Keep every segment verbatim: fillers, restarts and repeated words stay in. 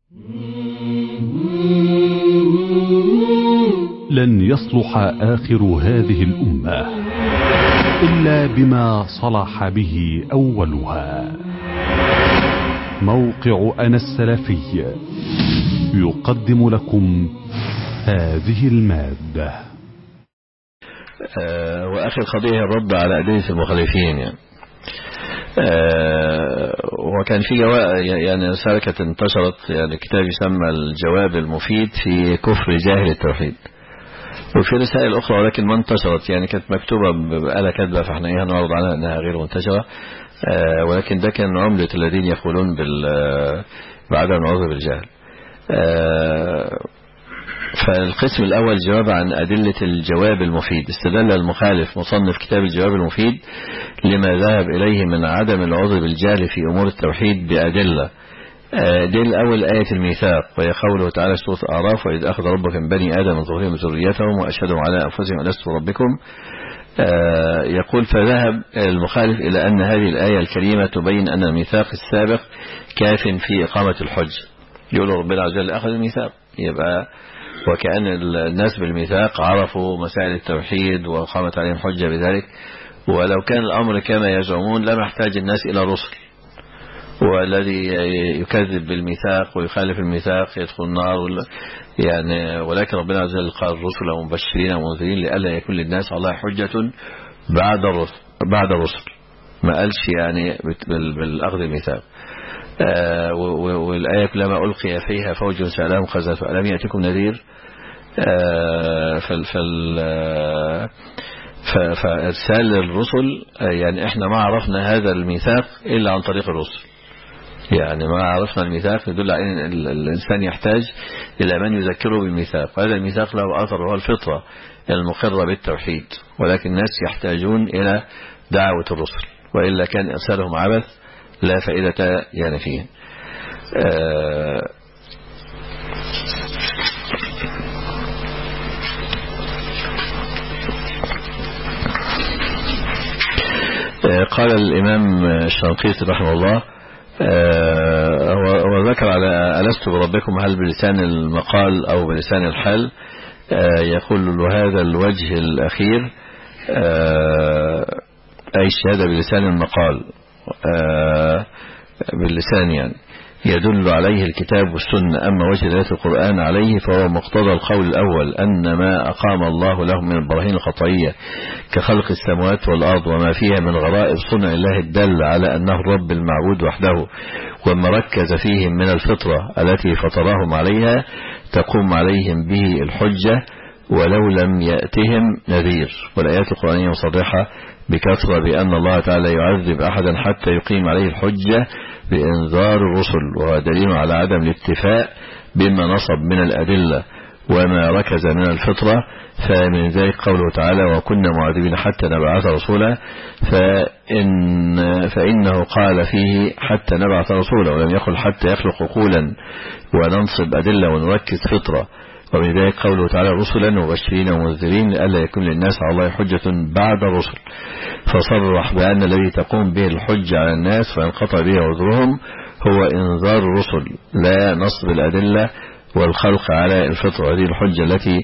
لن يصلح آخر هذه الأمة إلا بما صلح به أولها. موقع أنا السلفي يقدم لكم هذه المادة. آه وآخر قضية الرد على أدلة المخالفين يعني. آه وكان في جواب يعني رسالة كانت انتشرت يعني كتاب يسمى الجواب المفيد في كفر جاهل التوحيد، وفي رسائل أخرى ولكن ما انتشرت يعني كانت مكتوبة بآلة كاتبة فاحنا ايه هنعرض عنها انها غير منتشرة. آه ولكن ده كان عملة الذين يقولون بعدم العذر بالجهل. آه فالقسم الأول جواب عن أدلة الجواب المفيد. استدل المخالف مصنف كتاب الجواب المفيد لما ذهب إليه من عدم العذر بالجهل في أمور التوحيد بأدلة. دليل الأول آية الميثاق وهي قوله تعالى سورة الأعراف: وإذ أخذ ربك من بني آدم من ظهورهم ذريتهم وأشهدهم على أنفسهم ألست ربكم. يقول فذهب المخالف إلى أن هذه الآية الكريمة تبين أن الميثاق السابق كاف في إقامة الحج. يقول ربنا عز وجل أخذ الميثاق، يبقى وكأن الناس بالميثاق عرفوا مسائل التوحيد وقامت عليهم حجة بذلك، ولو كان الأمر كما يزعمون لما احتاج الناس إلى رسل، والذي يكذب بالميثاق ويخالف الميثاق يدخل النار يعني. ولكن ربنا عز وجل قال رسلا مبشرين ومنذرين لئلا يكون للناس على الله حجة بعد الرسل بعد الرسل ما قالش يعني بالأخذ الميثاق. آه والآية كلما ألقي فيها فوج سألهم خزنتها ألم يأتكم نذير. آه فال فإرسال الرسل يعني احنا ما عرفنا هذا الميثاق إلا عن طريق الرسل، يعني ما عرفنا الميثاق يدل على أن الإنسان يحتاج إلى من يذكره بالميثاق، وهذا الميثاق له أثر وهو الفطرة المقرة بالتوحيد، ولكن الناس يحتاجون إلى دعوة الرسل، وإلا كان إرسالهم عبث لا فائدة يعني فيه. آه قال الإمام الشنقيطي رحمه الله وذكر على ألست بربكم هل بلسان المقال أو بلسان الحال. يقول له هذا الوجه الأخير أي الشهادة بلسان المقال باللسان يعني يدل عليه الكتاب والسنة. أما وجه دلالة القرآن عليه فهو مقتضى القول الأول أن ما أقام الله لهم من البراهين القطعية كخلق السماوات والأرض وما فيها من غرائب صنع الله الدل على أنه الرب المعبود وحده، وما ركز فيهم من الفطرة التي فطرهم عليها تقوم عليهم به الحجة ولو لم يأتهم نذير. والآيات القرآنية مصرحة بكثرة بأن الله تعالى يعذب أحدا حتى يقيم عليه الحجة بإنذار الرسل، وهو دليل على عدم الاتفاء بما نصب من الأدلة وما ركز من الفطرة. فمن ذلك قوله تعالى وكنا معذبين حتى نبعث رسولا، فإن فإنه قال فيه حتى نبعث رسولا ولم يقل حتى يخلق عقولا وننصب أدلة ونركز فطرة. ومن ذلك قوله تعالى رسلا مبشرين ومنذرين لئلا يكون للناس على الله حجة بعد الرسل، فصرح بأن الذي تقوم به الحجة على الناس فينقطع به عذرهم هو إنذار الرسل لا نصب الأدلة والخلق على الفطرة. هذه الحجة التي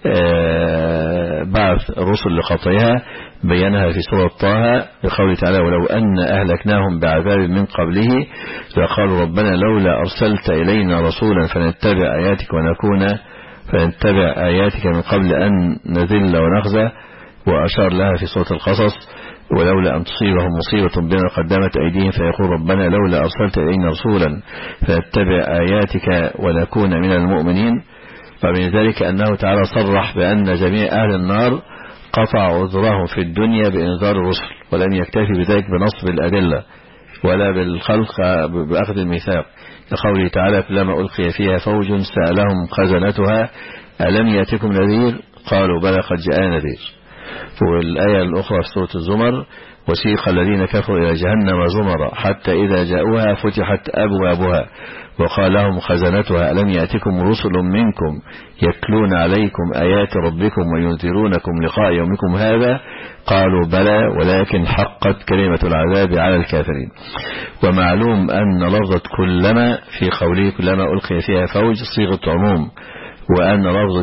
بعث الرسل لقطعها بينها في سورة طه بقوله تعالى ولو أن أهلكناهم بعذاب من قبله فقالوا ربنا لولا أرسلت إلينا رسولا فنتبع آياتك ونكون فنتبع آياتك من قبل أن نذل ونخزى. وأشار لها في سورة القصص ولولا أن تصيبهم مصيبة بما قدمت أيديهم فيقول ربنا لولا أرسلت إلينا رسولا فنتبع آياتك ونكون من المؤمنين. فمن ذلك أنه تعالى صرح بأن جميع أهل النار قطع عذرهم في الدنيا بإنذار الرسل، ولم يكتفي بذلك بنصب الأدلة ولا بالخلق بأخذ الميثاق، لقوله تعالى كلما ألقي فيها فوج سألهم خزنتها ألم يأتكم نذير قالوا بلى قد جاءنا نذير. والآية الأخرى في سورة الزمر وسيق الذين كفروا إلى جهنم زمرا حتى إذا جاءوها فتحت أبوابها وقال لهم خزنتها ألم يأتكم رسل منكم يتلون عليكم آيات ربكم وينذرونكم لقاء يومكم هذا قالوا بلى ولكن حقت كلمة العذاب على الكافرين. ومعلوم أن لفظة كلما في قوله كلما ألقي فيها فوج صيغة عموم، وأن لفظة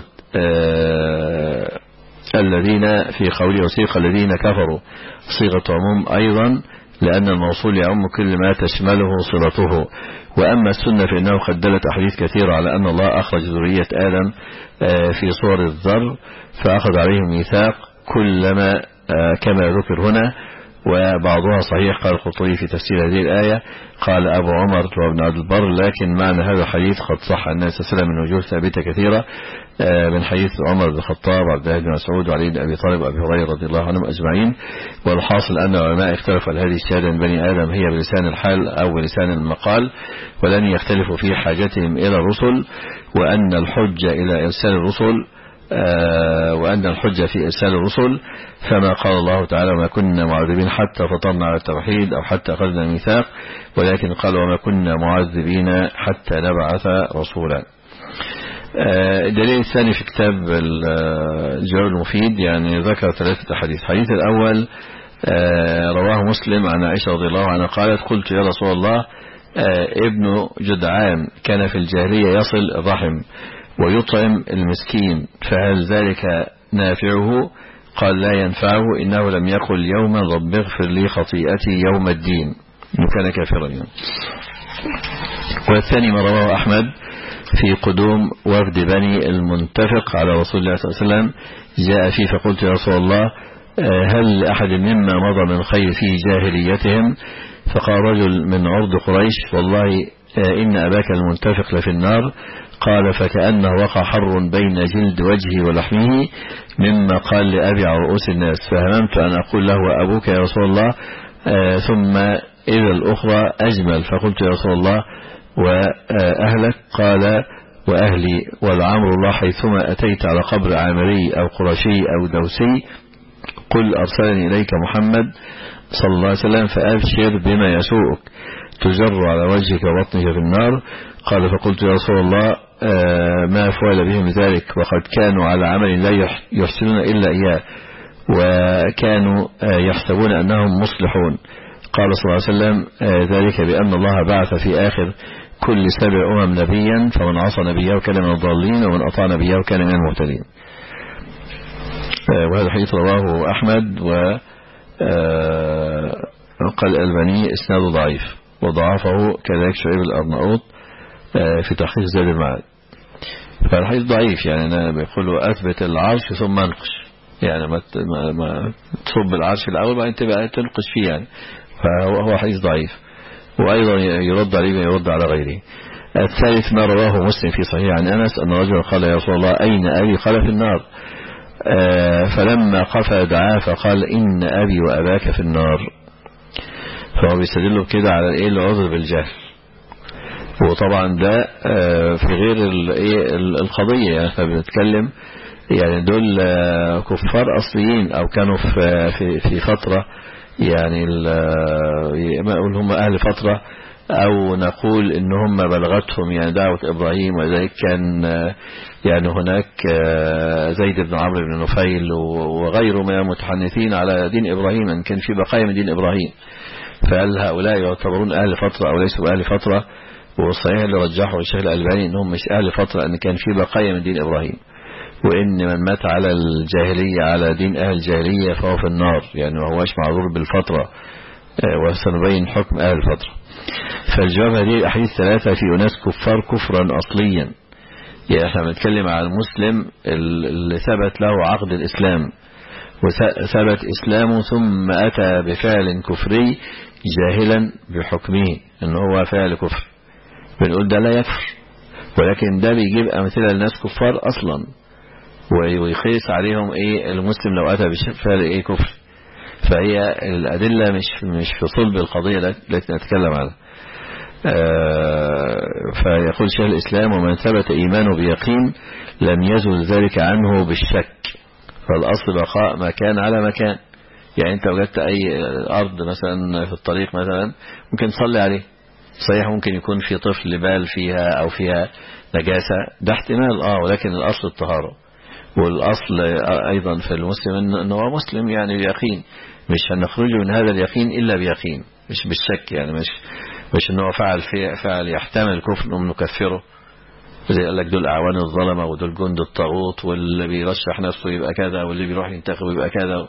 آه الذين في قوله وسيق الذين كفروا صيغة عموم أيضا، لأن الموصول يعم كل ما تشمله صلته. وأما السنة فإنه قد دلت أحاديث كثيرة على أن الله أخرج ذرية آدم في صور الذر فأخذ عليهم ميثاق كلما كما ذكر هنا، وبعضها صحيح. قال القرطبي في تفسير هذه الآية قال أبو عمر وابن عبد البر لكن معنى هذا الحديث قد صح عن النبي صلى الله عليه وسلم من وجوه ثابتة كثيرة من حديث عمر بن الخطاب وعبد الله بن مسعود وعلي بن أبي طالب وأبي هريرة رضي الله عنهم أجمعين. والحاصل أن العلماء اختلفوا على هذه الشهادة من بني آدم هي بلسان الحال أو بلسان المقال، ولن يختلفوا في حاجتهم إلى الرسل، وأن الحجة إلى إرسال الرسل آه وأن الحجة في إرسال الرسل فما قال الله تعالى وما كنا معذبين حتى فطرنا على التوحيد أو حتى أخذنا الميثاق، ولكن قال وما كنا معذبين حتى نبعث رسولا. آه الدليل الثاني في كتاب الجواب المفيد يعني ذكر ثلاثة حديث. الحديث الأول آه رواه مسلم عن عائشة رضي الله عنها قالت قلت يا رسول الله آه ابن جدعان كان في الجاهلية يصل الرحم ويطعم المسكين فهل ذلك نافعه؟ قال لا ينفعه إنه لم يقل يوما رب اغفر لي خطيئتي يوم الدين إنه كان كافرا يعني. والثاني ما رواه أحمد في قدوم وفد بني المنتفق على رسول الله صلى الله عليه وسلم جاء فيه فقلت يا رسول الله هل لأحد مما مضى من خير في جاهليتهم؟ فقال رجل من عرض قريش والله إن أباك المنتفق لفي النار. قال فكأنه وقع حر بين جلد وجهه ولحمه مما قال لأبي على رؤوس الناس، فهممت أن أقول له أبوك يا رسول الله آه ثم إذا الأخرى أجمل، فقلت يا رسول الله وأهلك؟ قال وأهلي والعمر الله حيثما أتيت على قبر عامري أو قرشي أو دوسي قل أرسلني إليك محمد صلى الله عليه وسلم فأبشر بما يسوءك تجر على وجهك وبطنك في النار. قال فقلت يا رسول الله آه ما فعل بهم ذلك وقد كانوا على عمل لا يحسنون إلا إياه وكانوا آه يحسبون أنهم مصلحون. قال صلى الله عليه وسلم آه ذلك بأن الله بعث في آخر كل سبع أمم نبيا فمن عصى نبيه كان من الضالين ومن أطاع نبيه كان من المهتدين. آه وهذا حديث رواه أحمد و آه قال الألباني إسناده ضعيف وضعفه كذلك شعيب الأرناؤوط في تحقيق زاد المعاد. فالحديث ضعيف يعني أنا بيقولوا أثبت العرش ثم انقش يعني ما ما تصب العرش الأول بعدين تبقى تنقش فيه يعني، فهو هو حديث ضعيف وأيضا يرد عليه يرد على غيره. الثالث ما رواه مسلم في صحيح عن أنس أن رجلا قال يا رسول الله أين أبي؟ قال في النار. فلما قفى دعاه فقال إن أبي وأباك في النار. فهو بيستدلوا كده على ايه العذر بالجهل، وطبعا ده في غير القضية يعني احنا بنتكلم يعني دول كفار أصليين أو كانوا في في فترة يعني ما أقول هم أهل فترة أو نقول إن هم بلغتهم يعني دعوة إبراهيم، وذلك كان يعني هناك زيد بن عمرو بن نفيل وغيره من المتحنثين على دين إبراهيم أن كان في بقايا من دين إبراهيم، فهل هؤلاء يعتبرون أهل فترة أو ليسوا أهل فترة؟ والصحيح اللي رجحه الشيخ الألباني أنهم مش أهل فترة، أن كان في بقايا من دين إبراهيم، وإن من مات على الجاهلية على دين أهل الجاهلية فهو في النار يعني ما هوش معذور بالفترة، وسنبين حكم أهل الفترة. فالجواب هذه الأحاديث ثلاثة في أناس كفار كفرا أصليا، يعني احنا بنتكلم عن المسلم اللي ثبت له عقد الإسلام وثبت إسلامه ثم أتى بفعل كفري جاهلا بحكمه أنه هو فعل كفر، بنقول ده لا يكفر، ولكن ده بيجيب أمثلة للناس كفار أصلا ويقيس عليهم إيه المسلم لو أتى بفعل إيه كفر. فهي الأدلة مش مش في صلب القضية التي نتكلم عنها. آه فيقول شيخ الإسلام ومن ثبت إيمانه بيقين لم يزل ذلك عنه بالشك، فالأصل بقاء مكان على مكان. يعني أنت وجدت أي أرض مثلا في الطريق مثلا ممكن تصلي عليه، صحيح ممكن يكون في طفل بال فيها أو فيها نجاسة، ده احتمال آه ولكن الأصل الطهارة. والأصل أيضا في المسلم أنه هو مسلم يعني بيقين، مش هنخرج من هذا اليقين إلا بيقين، مش بالشك. يعني مش مش أنه فعل فعل يحتمل الكفر أنه نكفره، زي قال لك دول أعوان الظلمة ودول جند الطاغوت، واللي بيرشح نفسه يبقى كذا واللي بيروح ينتخب يبقى كذا.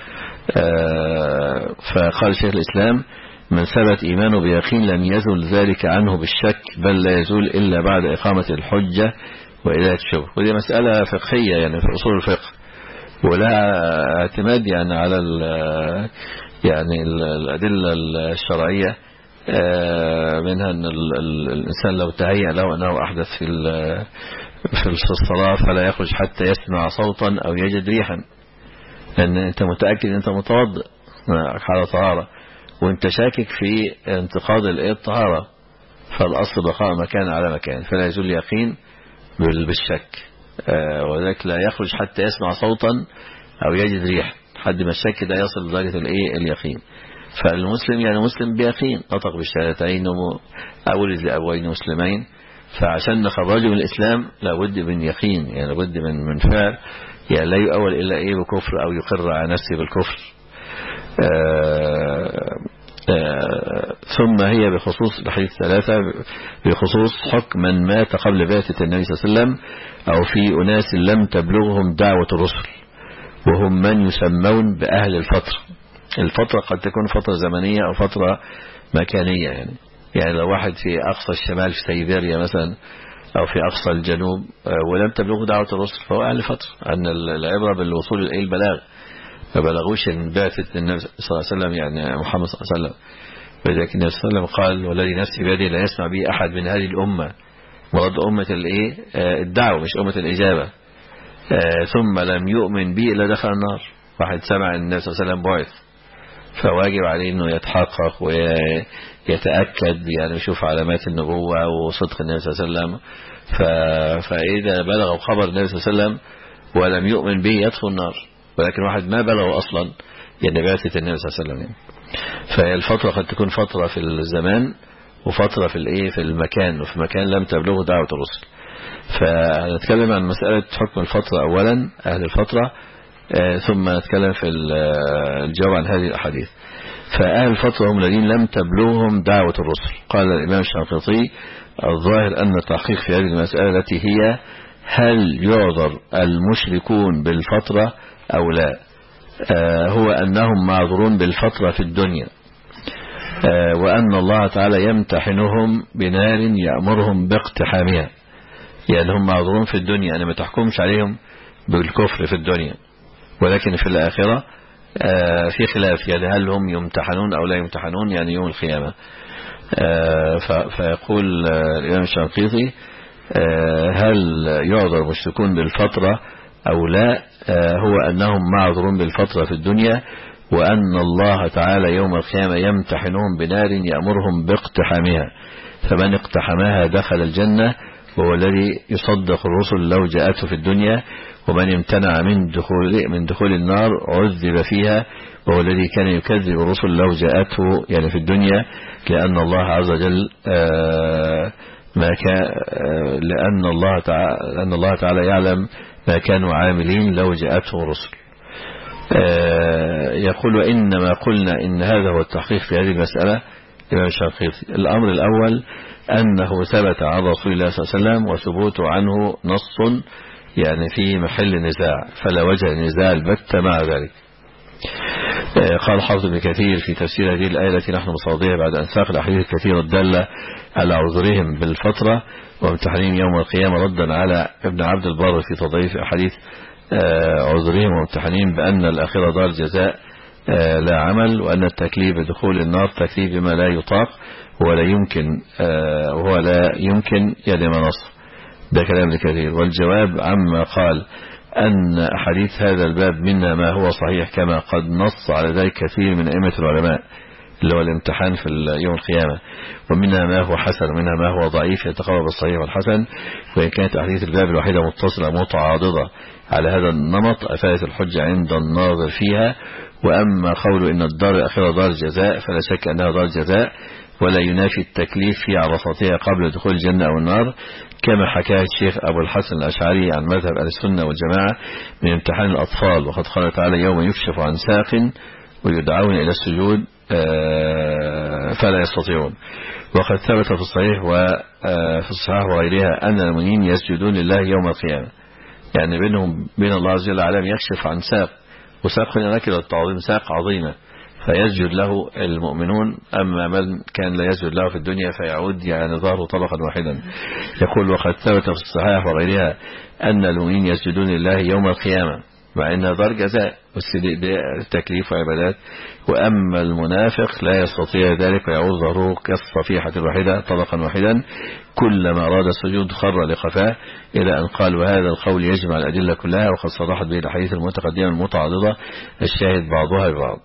آه فقال شيخ الإسلام: من ثبت إيمانه بيقين لم يزل ذلك عنه بالشك، بل لا يزول إلا بعد إقامة الحجة وإزالة الشبه. ودي مسألة فقهية يعني في أصول الفقه، ولها اعتماد يعني على ال يعني ال الأدلة الشرعية، منها أن الإنسان لو تهيأ له أنه أحدث في في الصلاة فلا يخرج حتى يسمع صوتا أو يجد ريحا، لأن أنت متأكد أنت متوضئ على طهارة وأنت شاكك في انتقاض الطهارة، فالأصل بقاء مكان على مكان، فلا يزول يقين بالشك. وذلك لا يخرج حتى يسمع صوتا أو يجد ريح، حد ما الشك ده يصل لدرجة الايه اليقين. فالمسلم يعني مسلم بيقين، نطق بالشهادتين أولد لأبوين مسلمين، فعشان نخرجه من الإسلام لابد من يقين، يعني لابد من من فعل يعني لا يؤول إلا إيه بكفر أو يقر على نفسه بالكفر. آآ آآ ثم هي بخصوص الحديث ثلاثة بخصوص حكم من مات قبل بعثة النبي صلى الله عليه وسلم أو في أناس لم تبلغهم دعوة الرسل، وهم من يسمون بأهل الفترة. الفترة قد تكون فترة زمنية أو فترة مكانية، يعني يعني لو واحد في أقصى الشمال في سيبيريا مثلا أو في أقصى الجنوب ولم تبلغه دعوة الرسل فهو أهل فترة، أن العبرة بالوصول إلى البلاغ، ما بلغوش ان بعثة النبي صلى الله عليه وسلم يعني محمد صلى الله عليه وسلم. ولذلك النبي صلى الله عليه وسلم قال: والذي نفسي بيده لا يسمع به أحد من هذه الأمة، مراد أمة الايه الدعوة مش أمة الإجابة، ثم لم يؤمن به إلا دخل النار. واحد سمع النبي صلى الله عليه وسلم بعث فواجب عليه انه يتحقق ويتأكد، يعني يشوف علامات النبوة وصدق النبي صلى الله عليه وسلم. فإذا بلغ خبر النبي صلى الله عليه وسلم ولم يؤمن به يدخل النار. ولكن واحد ما بلغه أصلا يعني بعثة النبي صلى الله عليه وسلم يعني. فالفترة قد تكون فترة في الزمان وفترة في الايه في المكان، وفي مكان لم تبلغه دعوة الرسل. فنتكلم عن مسألة حكم الفترة أولا أهل الفترة، آه ثم نتكلم في الجواب عن هذه الأحاديث. فأهل الفترة هم الذين لم تبلغهم دعوة الرسل. قال الإمام الشنقيطي: الظاهر أن التحقيق في هذه المسألة التي هي هل يعذر المشركون بالفترة أو لا، آه هو أنهم معذورون بالفترة في الدنيا، آه وأن الله تعالى يمتحنهم بنار يأمرهم باقتحامها. يعني هم معذورون في الدنيا، يعني ما تحكمش عليهم بالكفر في الدنيا، ولكن في الآخرة آه في خلاف، يعني هل هم يمتحنون أو لا يمتحنون يعني يوم القيامة. آه فيقول آه الإمام الشنقيطي: آه هل يعذر المشركون بالفترة أو لا، آه هو أنهم معذورون بالفترة في الدنيا، وأن الله تعالى يوم القيامة يمتحنهم بنار يأمرهم باقتحامها، فمن اقتحمها دخل الجنة وهو الذي يصدق الرسل لو جاءته في الدنيا، ومن امتنع من دخول من دخول النار عذب فيها وهو الذي كان يكذب الرسل لو جاءته يعني في الدنيا، لأن الله عز وجل آه ما كان آه لأن الله تعالى لأن الله تعالى يعلم ما كانوا عاملين لو جاءتهم الرسل. آه يقول: وإنما قلنا إن هذا هو التحقيق في هذه المسألة. الإمام الشنقيطي: الأمر الأول أنه ثبت عن رسول الله صلى الله عليه وسلم، وثبوته عنه نص يعني في محل نزاع، فلا وجه لنزاع البتة مع ذلك. آه قال حافظ ابن كثير في تفسير هذه الآية التي نحن مصادرها بعد أن ساق الأحاديث الكثيرة الدالة على عذرهم بالفترة وامتحانهم يوم القيامة، ردا على ابن عبد البر في تضعيف أحاديث آه عذرهم وامتحانهم بأن الآخرة دار جزاء آه لا عمل، وأن التكليف بدخول النار تكليف بما لا يطاق ولا يمكن آه وهو لا يمكن يعني منص. ده كلام ابن كثير. والجواب عما قال أن أحاديث هذا الباب منها ما هو صحيح كما قد نص على ذلك كثير من أئمة العلماء، اللي هو الامتحان في يوم القيامة، ومنها ما هو حسن ومنها ما هو ضعيف يتقوى بالصحيح والحسن. وإن كانت أحاديث الباب الوحيدة متصلة متعاضدة على هذا النمط أفادت الحجة عند الناظر فيها. وأما قول إن الدار الأخيرة دار جزاء فلا شك أنها دار جزاء، ولا ينافي التكليف في عرصاتها قبل دخول الجنة أو النار، كما حكاه الشيخ أبو الحسن الأشعري عن مذهب أهل السنة والجماعة من امتحان الأطفال. وقد قال تعالى يوم يكشف عن ساق ويدعون إلى السجود فلا يستطيعون. وقد ثبت في الصحيح وفي الصحاح وغيرها أن المؤمنين يسجدون لله يوم القيامة، يعني بينهم بين الله عز وجل علام يكشف عن ساق، وساق هنا نكرة التعظيم، ساق عظيمة، فيسجد له المؤمنون. أما من كان لا يسجد له في الدنيا فيعود يعني ظهره طبقا واحدا. يقول وقد ثبت في الصحاح وغيرها أن المؤمنين يسجدون لله يوم القيامة، مع أنها دار جزاء والتكليف وعبادات. وأما المنافق لا يستطيع ذلك ويعود ظهره كالصفيحة الواحدة طبقا واحدا، كلما أراد السجود خر لقفاه، إلى أن قال وهذا القول يجمع الأدلة كلها، وقد صرحت به الأحاديث المتقدمة المتعارضة الشاهد بعضها ببعض.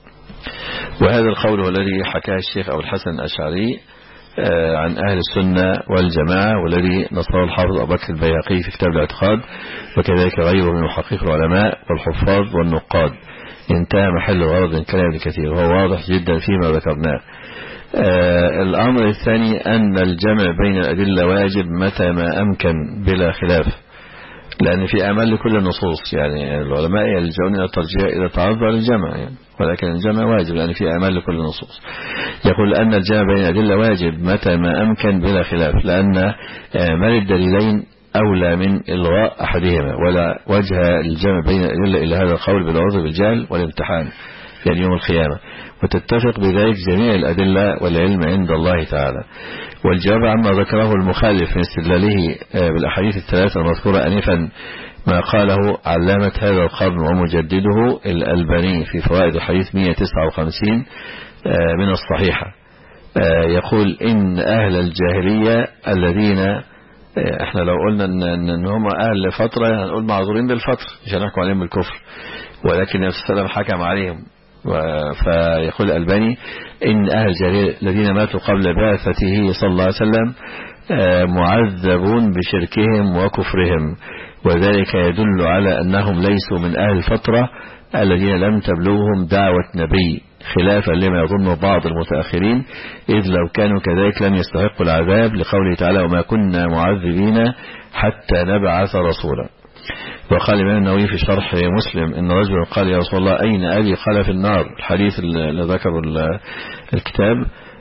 وهذا القول هو الذي حكاه الشيخ أبو الحسن الأشعري عن أهل السنة والجماعة، والذي نصره الحافظ أبو بكر البيهقي في كتاب الاعتقاد، وكذلك غيره من محقق العلماء والحفاظ والنقاد. انتهى محل غرض من كلام كثير، وهو واضح جدا فيما ذكرناه. آه الأمر الثاني أن الجمع بين الأدلة واجب متى ما أمكن بلا خلاف، لأن في أعمال لكل النصوص، يعني العلماء يلجؤون إلى الترجيح إذا تعذر الجمع يعني، ولكن الجمع واجب لأن في أعمال لكل النصوص. يقول أن الجمع بين الأدلة واجب متى ما أمكن بلا خلاف، لأن أعمال الدليلين أولى من إلغاء أحدهما، ولا وجه الجمع بين الأدلة إلا هذا القول بالعذر بالجهل والامتحان يعني يوم القيامة، وتتفق بذلك جميع الأدلة والعلم عند الله تعالى. والجواب عما ذكره المخالف من استدلاله بالأحاديث الثلاثة المذكورة أنفا ما قاله علامة هذا القرن ومجدده الألباني في فوائد الحديث مئة وتسعة وخمسين من الصحيحة. يقول إن أهل الجاهلية الذين احنا لو قلنا ان هم اهل فترة هنقول معذورين بالفترة مش هنحكم عليهم بالكفر، ولكن النبي صلى الله عليه وسلم حكم عليهم. فيقول الألباني إن أهل الجاهلية الذين ماتوا قبل بعثته صلى الله عليه وسلم معذبون بشركهم وكفرهم، وذلك يدل على أنهم ليسوا من أهل الفترة الذين لم تبلغهم دعوة نبي، خلافا لما يظن بعض المتأخرين، إذ لو كانوا كذلك لم يستحقوا العذاب، لقوله تعالى وما كنا معذبين حتى نبعث رسولا. وقال الإمام النووي في شرح مسلم إن رجل قال يا رسول الله أين أبي؟ قال في النار. الحديث اللي ذكر الكتاب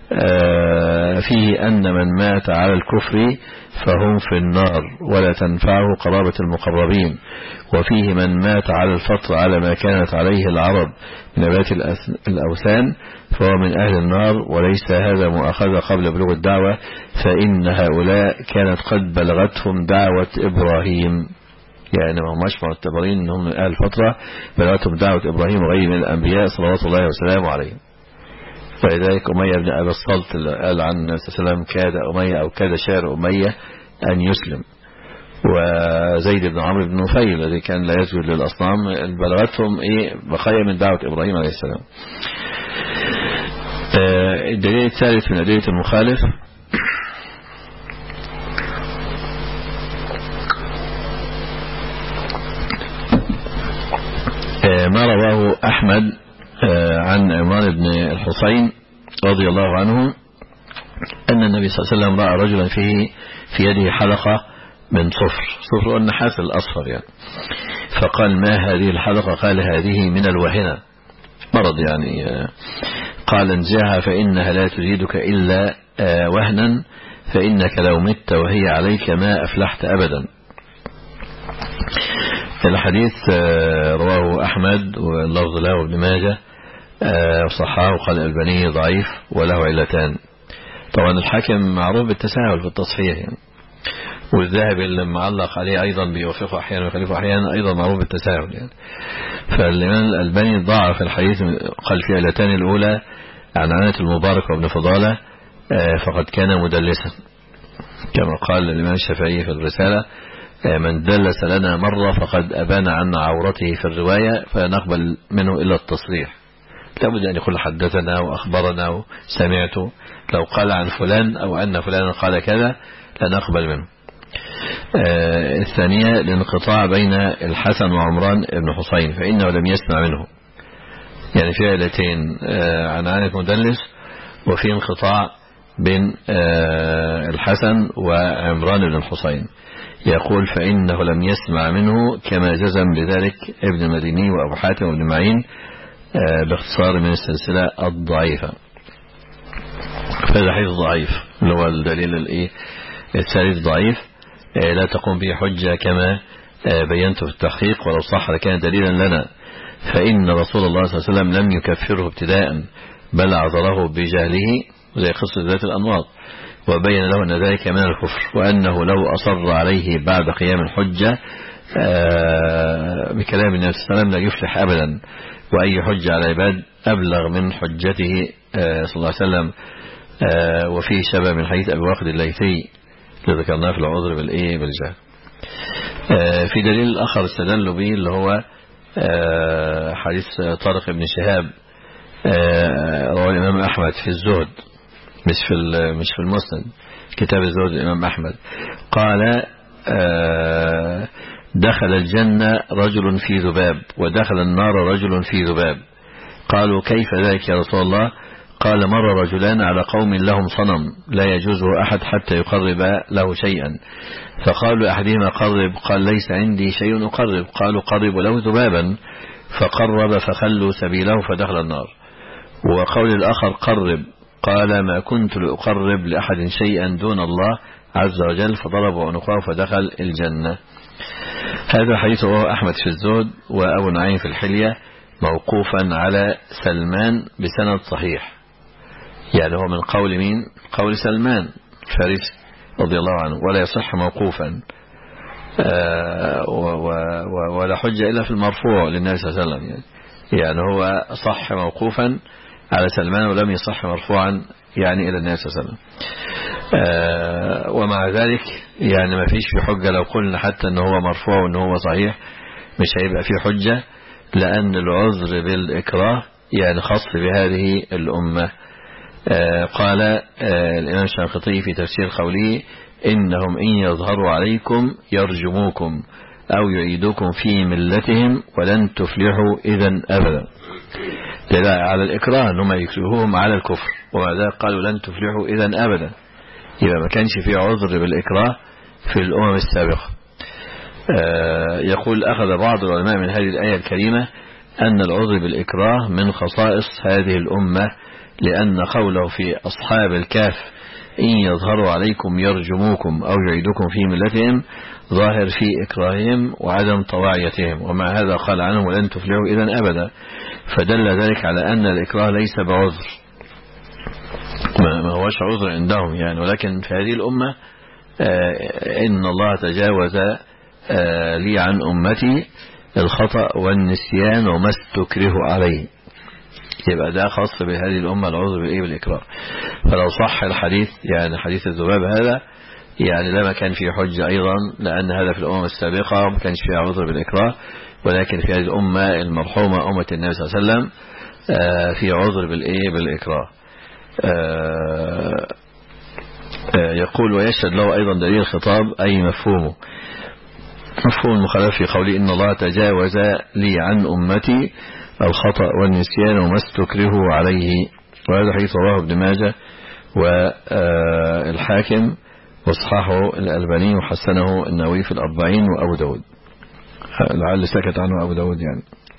فيه أن من مات على الكفر فهم في النار ولا تنفعه قرابة المقربين، وفيه من مات على الفطر على ما كانت عليه العرب من نبات الأوثان فهو من أهل النار، وليس هذا مؤاخذة قبل بلوغ الدعوة، فإن هؤلاء كانت قد بلغتهم دعوة إبراهيم، يعني ما هماش معتبرين أنهم من أهل الفترة، بلغتهم دعوة إبراهيم وغيره من الأنبياء صلوات الله وسلامه عليهم. فلذلك أمية بن أبي الصلت قال عن النبي صلى الله عليه وسلم كاد أمية أو كاد شعر أمية أن يسلم. وزيد بن عمرو بن نفيل الذي كان لا يسجد للأصنام بلغتهم إيه بقايا من دعوة إبراهيم عليه السلام. الدليل الثالث من أدلة المخالف ما رواه أحمد عن عمران بن الحصين رضي الله عنه أن النبي صلى الله عليه وسلم رأى رجلا فيه في يده حلقة من صفر، صفر النحاس الأصفر يعني، فقال ما هذه الحلقة؟ قال هذه من الوهنة، مرض يعني، قال انزعها فإنها لا تزيدك إلا وهنا، فإنك لو مت وهي عليك ما أفلحت أبدا. الحديث رواه أحمد واللفظ له ابن ماجه صححه وقال الألباني ضعيف وله علتان. طبعا الحاكم معروف بالتساهل في التصحيح يعني، والذهبي اللي معلق عليه أيضا بيوافقه أحيانا ويخالفه أحيانا أيضا معروف بالتساهل يعني. فالإمام الألباني ضعف الحديث، قال في علتان الأولى عن عنة المبارك وابن فضالة فقد كان مدلسا، كما قال الإمام الشافعي في الرسالة من دلس لنا مرة فقد أبان عن عورته في الرواية فنقبل منه إلا التصريح، لابد أن يقول حدثنا وأخبرنا وسمعت. لو قال عن فلان أو أن فلان قال كذا لا نقبل منه. آه الثانية الانقطاع بين الحسن وعمران بن حسين فإنه لم يسمع منه، يعني في علتين، آه عن عنة مدلس وفي انقطاع بين آه الحسن وعمران بن الحسين. يقول فإنه لم يسمع منه كما جزم بذلك ابن المديني وأبو حاتم وابن معين آه باختصار من السلسلة الضعيفة. فهذا حديث ضعيف اللي هو الدليل الايه الثالث ضعيف، آه لا تقوم به حجة كما آه بينت في التحقيق، ولو صح لكان دليلا لنا، فإن رسول الله صلى الله عليه وسلم لم يكفره ابتداء بل عذره بجهله زي قصة ذات الأنواط، وبين له أن ذلك من الكفر، وأنه لو أصر عليه بعد قيام الحجة بكلام النبي صلى الله عليه وسلم لا يفلح أبدا، وأي حجة على العباد أبلغ من حجته صلى الله عليه وسلم. وفيه شبه من حديث أبي واقد الليثي اللي ذكرناه في العذر بالإيه بالجهل. في دليل آخر استدلوا به اللي هو حديث طارق بن شهاب رواه الإمام أحمد في الزهد، مش في مش في المسند، كتاب الزهد الإمام أحمد. قال دخل الجنة رجل في ذباب ودخل النار رجل في ذباب. قالوا كيف ذلك يا رسول الله؟ قال مر رجلان على قوم لهم صنم لا يجوزه أحد حتى يقرب له شيئا، فقالوا أحدهما قرب، قال ليس عندي شيء أقرب، قالوا قربوا له ذبابا فقرب فخلوا سبيله فدخل النار. وقول الآخر قرب، قال ما كنت لأقرب لأحد شيئا دون الله عز وجل، فضربوا عنقه فدخل الجنة. هذا حديث رواه أحمد في الزهد وأبو نعيم في الحلية موقوفا على سلمان بسند صحيح، يعني هو من قول مين؟ قول سلمان الفارسي رضي الله عنه، ولا يصح موقوفا آه ولا حجة إلا في المرفوع للنبي صلى الله عليه وسلم، يعني, يعني هو صح موقوفا على سلمان ولم يصح مرفوعا يعني إلى النبي صلى الله عليه وسلم. آه ومع ذلك يعني ما فيش في حجة لو قلنا حتى أنه هو مرفوع وأنه هو صحيح مش هيبقى فيه حجة، لأن العذر بالإكراه يعني خاص بهذه الأمة. آه قال آه الإمام الشنقيطي في تفسير قوله إنهم إن يظهروا عليكم يرجموكم أو يعيدوكم في ملتهم ولن تفلحوا إذن أبدا، على الإكراه أنهم يكرهوهم على الكفر، ومع ذلك قالوا لن تفلحوا إذن أبدا، يبقى ما كانش في عذر بالإكراه في الأمم السابقة. آه يقول أخذ بعض العلماء من هذه الآية الكريمة أن العذر بالإكراه من خصائص هذه الأمة، لأن قوله في أصحاب الكهف إن يظهروا عليكم يرجموكم أو يعيدوكم في ملتهم ظاهر في إكراههم وعدم طواعيتهم، ومع هذا قال عنهم ولن تفلحوا إذن أبدا، فدل ذلك على أن الإكراه ليس بعذر، ما هوش عذر عندهم يعني، ولكن في هذه الأمة آه إن الله تجاوز آه لي عن أمتي الخطأ والنسيان وما استكرهوا عليه، يبقى ده خاص بهذه الأمة العذر بالإيه بالإكراه. فلو صح الحديث يعني حديث الذباب هذا يعني لا ما كان فيه حجة أيضا، لأن هذا في الأمم السابقة ما كانش فيها عذر بالإكراه، ولكن في هذه الأمة المرحومة أمة النبي صلى الله عليه وسلم آه في عذر بالإيه بالإكراه. آه آه يقول ويشهد له أيضا دليل الخطاب أي مفهومه، مفهوم المخالف في قوله إن الله تجاوز لي عن أمتي الخطأ والنسيان وما استكرهوا عليه. وهذا حديث رواه ابن ماجه والحاكم وصححه الألباني وحسنه النووي في الأربعين وأبو داود، لعل سكت عنه أبو داود يعني.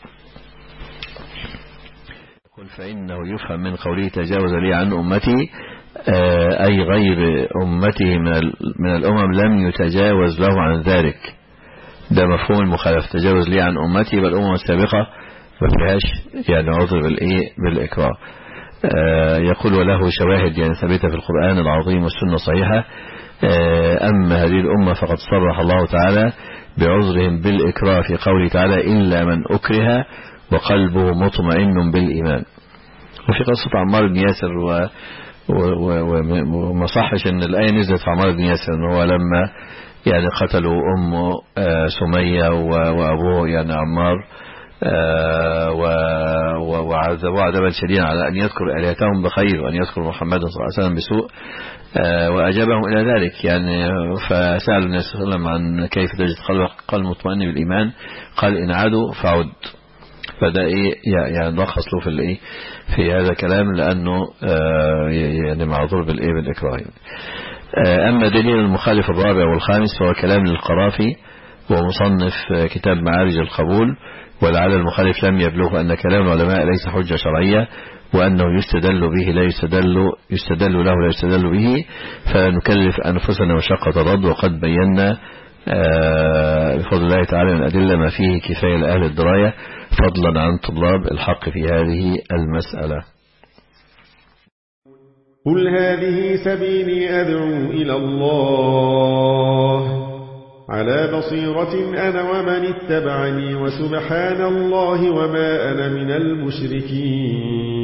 يقول فإنه يفهم من قوله تجاوز لي عن أمتي أي غير أمته من الأمم لم يتجاوز له عن ذلك، ده مفهوم المخالف، تجاوز لي عن أمتي بالأمم السابقة ما فيهاش يعني عذر بالإيه بالإكراه. آه يقول وله شواهد يعني ثابتة في القرآن العظيم والسنة الصحيحة. آه أما هذه الأمة فقد صرح الله تعالى بعذرهم بالإكراه في قوله تعالى إلا من أكره وقلبه مطمئن بالإيمان. وفي قصة عمار بن ياسر و وما صحش ان الآية نزلت في عمار بن ياسر ان هو لما يعني قتلوا أمه آه سمية وأبوه يعني عمار وعذبوا عذابا شديدا على أن يذكر آلهتهم بخير وأن يذكر محمدا صلى الله عليه وسلم بسوء، وأجابهم إلى ذلك. يعني فسأل النبي صلى الله عليه وسلم عن كيف تجد قلبك، قال مطمئن بالإيمان، قال إن عادوا فعد. فده إيه يعني لخص له في الإيه في هذا الكلام، لأنه يعني معذور بالإيه بالإكراه. أما دليل المخالف الرابع والخامس فهو كلام للقرافي ومصنف كتاب معارج القبول، ولعل المخالف لم يبلغ أن كلام العلماء ليس حجة شرعية، وأنه يستدل به لا يستدل يستدل له لا يستدل به، فنكلف أنفسنا مشقة الرد. وقد بينا بفضل الله تعالى من أدلة ما فيه كفاية لأهل الدراية فضلا عن طلاب الحق في هذه المسألة. قل هذه سبيلي أدعو إلى الله على بصيرة أنا ومن اتبعني وسبحان الله وما أنا من المشركين.